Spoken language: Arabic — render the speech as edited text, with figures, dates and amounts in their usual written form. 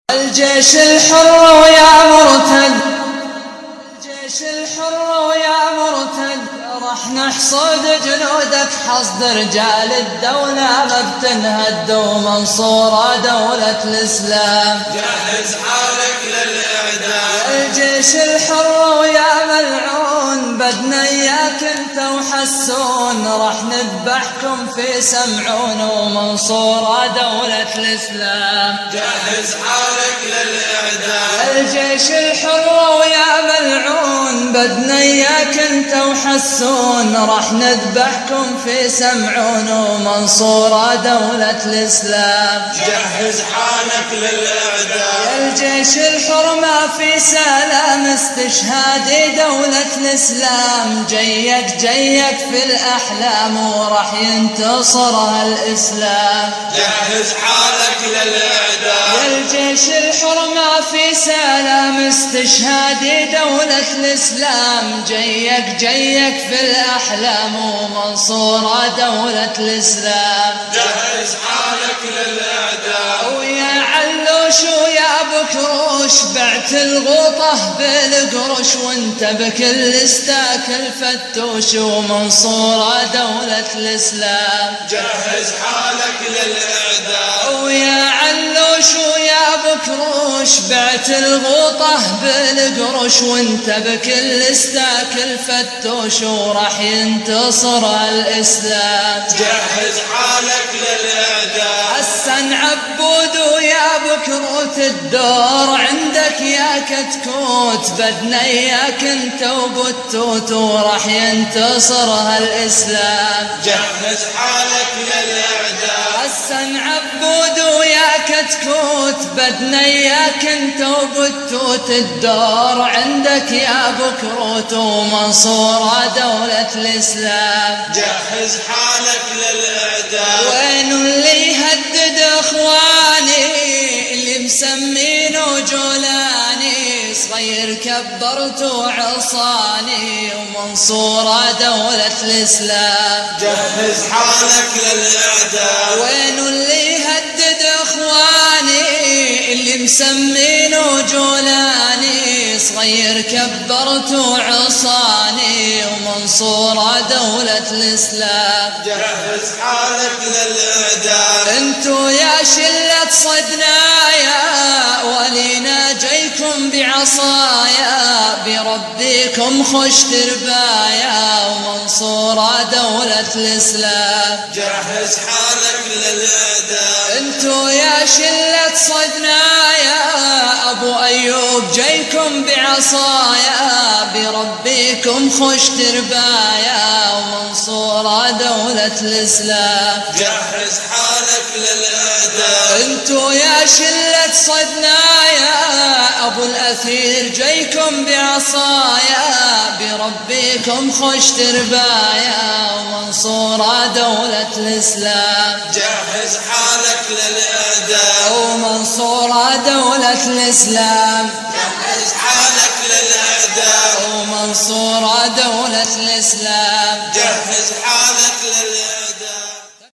الجيش الحر ويا مرتد، الجيش الحر ويا مرتد، راح نحصد جنودك حصد رجال الدولة ما بتنهد ومنصورة دولة الإسلام. جهز حالك للإعدام. الجيش الحر ويا ملعون بدنا إياك انت وحسون، راح نذبحكم في سمعون ومنصورة دولة الإسلام. جهز حالك للإعدام. الجيش الحر ويا ملعون بدنا إياك انت وحسون، راح نذبحكم في سمعون ومنصورة دولة الإسلام. جهز حالك للإعدام. الجيش الحر ما في سلام، استشهادي دولة الإسلام، جيك في الأحلام وراح ينتصرها الإسلام. جهز حالك للإعدام. الجيش الحر ما في سلام، استشهادي دولة الإسلام، جيك في الأحلام ومنصورة دولة الإسلام. جهز حالك للإعدام. ويا علوش ويا بكروش بعت الغوطة بالقرش، وانت بكل استاك الفتوش ومنصورة دولة الإسلام. جهز حالك للإعدام. ويا علوش ويا بكروش بعت الغوطة بالقرش، وانت بكل استاك الفتوش وراح ينتصر الإسلام. جهز حالك للإعدام. حسن عبود ويا بكروت الدور عندك يا كتكوت، بدنا اياك انت وبتوت وراح ينتصرها الإسلام. جهز حالك للإعدام. حسن عبود ويا كتكوت بدنا اياك انت وبتوت الدور عندك يا بكروت ومنصورة دولة الإسلام. جهز حالك للإعدام. وين اللي يهدد اخواني اللي مسمينه جولاني، صغير كبرت وعصاني ومنصورة دولة الإسلام. جهز حالك للإعدام. وين اللي يهدد اخواني اللي مسمينه جولاني، صغير كبرت وعصاني ومنصورة دولة الإسلام. جهز حالك للإعدام. انتو يا شلة صدنايا ولينا جيكم بعصايا، بربيكم خش تربايا ومنصورة دولة الإسلام. جهز حالك للإعدام. انتو يا شلة صدنايا أبو أيوب جيكم بعصايا، بربيكم خش تربايا ومنصورة دولة الإسلام. جهز حالك للإعدام. انتو يا شلة صدنايا أبو الأثير جيكم بعصايا، بربيكم خش تربايا ومنصورة دولة الإسلام. جهز حالك للإعدام. ومنصورة دولة الإسلام. جهز حالك للإعدام. ومنصورة دولة الإسلام. جهز حالك للإعدام.